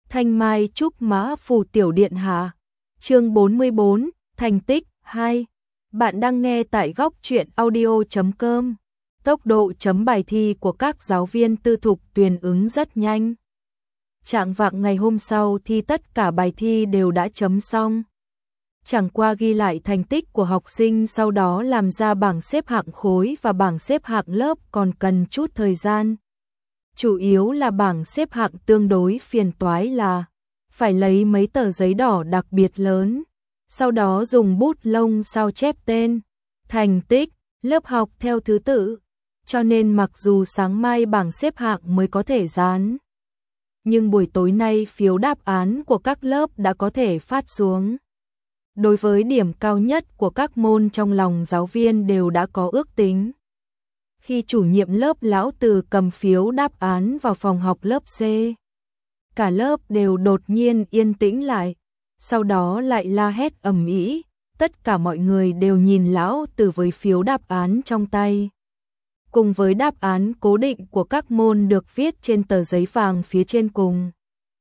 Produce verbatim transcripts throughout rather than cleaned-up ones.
Thanh Mai Trúc Mã Phù Tiểu Điện Hạ. Chương bốn mươi bốn, thành tích hai. Bạn đang nghe tại góc truyện audio chấm com. Tốc độ chấm bài thi của các giáo viên tư thục tuyển ứng rất nhanh. Trạng vạng ngày hôm sau thì tất cả bài thi đều đã chấm xong. Chẳng qua ghi lại thành tích của học sinh, sau đó làm ra bảng xếp hạng khối và bảng xếp hạng lớp còn cần chút thời gian. Chủ yếu là bảng xếp hạng tương đối phiền toái là phải lấy mấy tờ giấy đỏ đặc biệt lớn, sau đó dùng bút lông sao chép tên, thành tích, lớp học theo thứ tự, cho nên mặc dù sáng mai bảng xếp hạng mới có thể dán, nhưng buổi tối nay phiếu đáp án của các lớp đã có thể phát xuống. Đối với điểm cao nhất của các môn trong lòng giáo viên đều đã có ước tính. Khi chủ nhiệm lớp Lão Từ cầm phiếu đáp án vào phòng học lớp C, cả lớp đều đột nhiên yên tĩnh lại, sau đó lại la hét ầm ĩ, tất cả mọi người đều nhìn Lão Từ với phiếu đáp án trong tay, cùng với đáp án cố định của các môn được viết trên tờ giấy vàng phía trên cùng.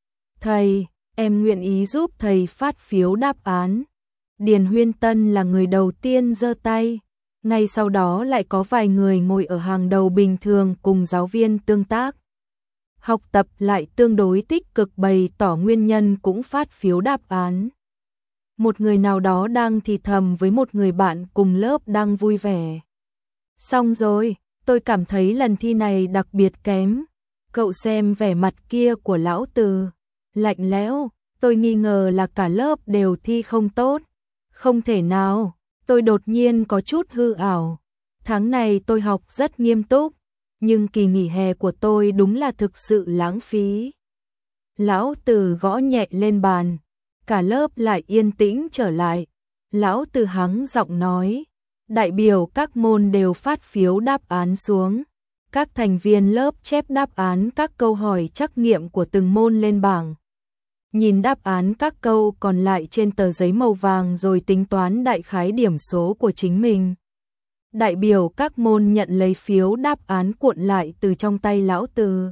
"Thầy, em nguyện ý giúp thầy phát phiếu đáp án." Điền Huyên Tân là người đầu tiên giơ tay. Ngay sau đó lại có vài người ngồi ở hàng đầu bình thường cùng giáo viên tương tác. Học tập lại tương đối tích cực bày tỏ nguyên nhân cũng phát phiếu đáp án. Một người nào đó đang thì thầm với một người bạn cùng lớp đang vui vẻ. "Xong rồi, tôi cảm thấy lần thi này đặc biệt kém." Cậu xem vẻ mặt kia của Lão Từ, lạnh lẽo, "Tôi nghi ngờ là cả lớp đều thi không tốt." "Không thể nào." Tôi đột nhiên có chút hư ảo. Tháng này tôi học rất nghiêm túc, nhưng kỳ nghỉ hè của tôi đúng là thực sự lãng phí. Lão Từ gõ nhẹ lên bàn, cả lớp lại yên tĩnh trở lại. Lão Từ hắng giọng nói, đại biểu các môn đều phát phiếu đáp án xuống. Các thành viên lớp chép đáp án các câu hỏi trắc nghiệm của từng môn lên bảng. Nhìn đáp án các câu còn lại trên tờ giấy màu vàng rồi tính toán đại khái điểm số của chính mình. Đại biểu các môn nhận lấy phiếu đáp án cuộn lại từ trong tay Lão Từ.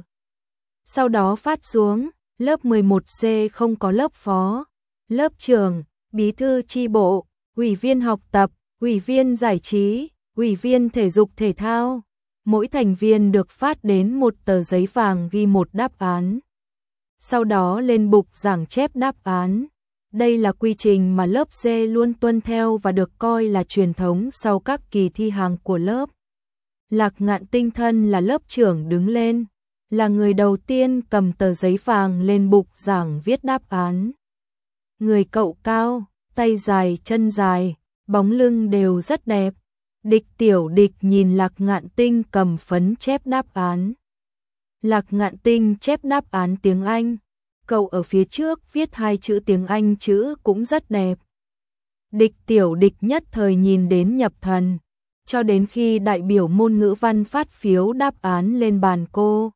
Sau đó phát xuống, lớp mười một C không có lớp phó, lớp trưởng, bí thư chi bộ, ủy viên học tập, ủy viên giải trí, ủy viên thể dục thể thao. Mỗi thành viên được phát đến một tờ giấy vàng ghi một đáp án. Sau đó lên bục giảng chép đáp án. Đây là quy trình mà lớp C luôn tuân theo và được coi là truyền thống sau các kỳ thi hàng của lớp. Lạc Ngạn Tinh thân là lớp trưởng đứng lên, là người đầu tiên cầm tờ giấy vàng lên bục giảng viết đáp án. Người cậu cao, tay dài, chân dài, bóng lưng đều rất đẹp. Địch Tiểu Địch nhìn Lạc Ngạn Tinh cầm phấn chép đáp án. Lạc Ngạn Tinh chép đáp án tiếng Anh, cậu ở phía trước viết hai chữ tiếng Anh, chữ cũng rất đẹp. Địch Tiểu Địch nhất thời nhìn đến nhập thần, cho đến khi đại biểu môn ngữ văn phát phiếu đáp án lên bàn cô.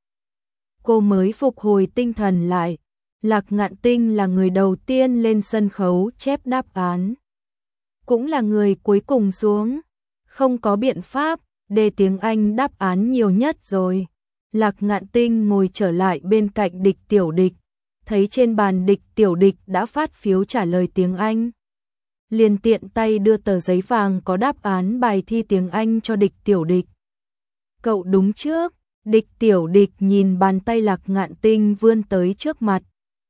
Cô mới phục hồi tinh thần lại. Lạc Ngạn Tinh là người đầu tiên lên sân khấu chép đáp án, cũng là người cuối cùng xuống. Không có biện pháp, đề tiếng Anh đáp án nhiều nhất rồi. Lạc Ngạn Tinh ngồi trở lại bên cạnh Địch Tiểu Địch, thấy trên bàn Địch Tiểu Địch đã phát phiếu trả lời tiếng Anh. Liền tiện tay đưa tờ giấy vàng có đáp án bài thi tiếng Anh cho Địch Tiểu Địch. "Cậu đúng trước." Địch Tiểu Địch nhìn bàn tay Lạc Ngạn Tinh vươn tới trước mặt.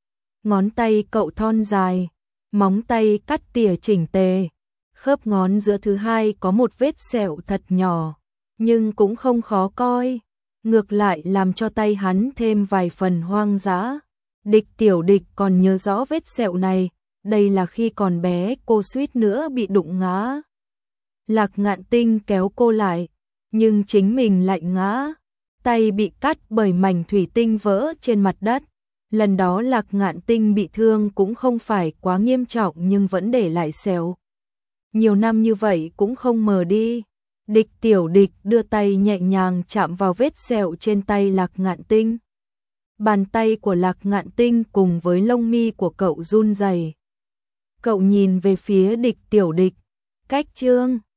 Ngón tay cậu thon dài, móng tay cắt tỉa chỉnh tề, khớp ngón giữa thứ hai có một vết sẹo thật nhỏ, nhưng cũng không khó coi. Ngược lại làm cho tay hắn thêm vài phần hoang dã. Địch Tiểu Địch còn nhớ rõ vết sẹo này, đây là khi còn bé cô suýt nữa bị đụng ngã. Lạc Ngạn Tinh kéo cô lại, nhưng chính mình lại ngã. Tay bị cắt bởi mảnh thủy tinh vỡ trên mặt đất. Lần đó Lạc Ngạn Tinh bị thương cũng không phải quá nghiêm trọng nhưng vẫn để lại sẹo. Nhiều năm như vậy cũng không mờ đi. Địch Tiểu Địch đưa tay nhẹ nhàng chạm vào vết sẹo trên tay Lạc Ngạn Tinh. Bàn tay của Lạc Ngạn Tinh cùng với lông mi của cậu run rẩy. Cậu nhìn về phía Địch Tiểu Địch, "Cách Trương."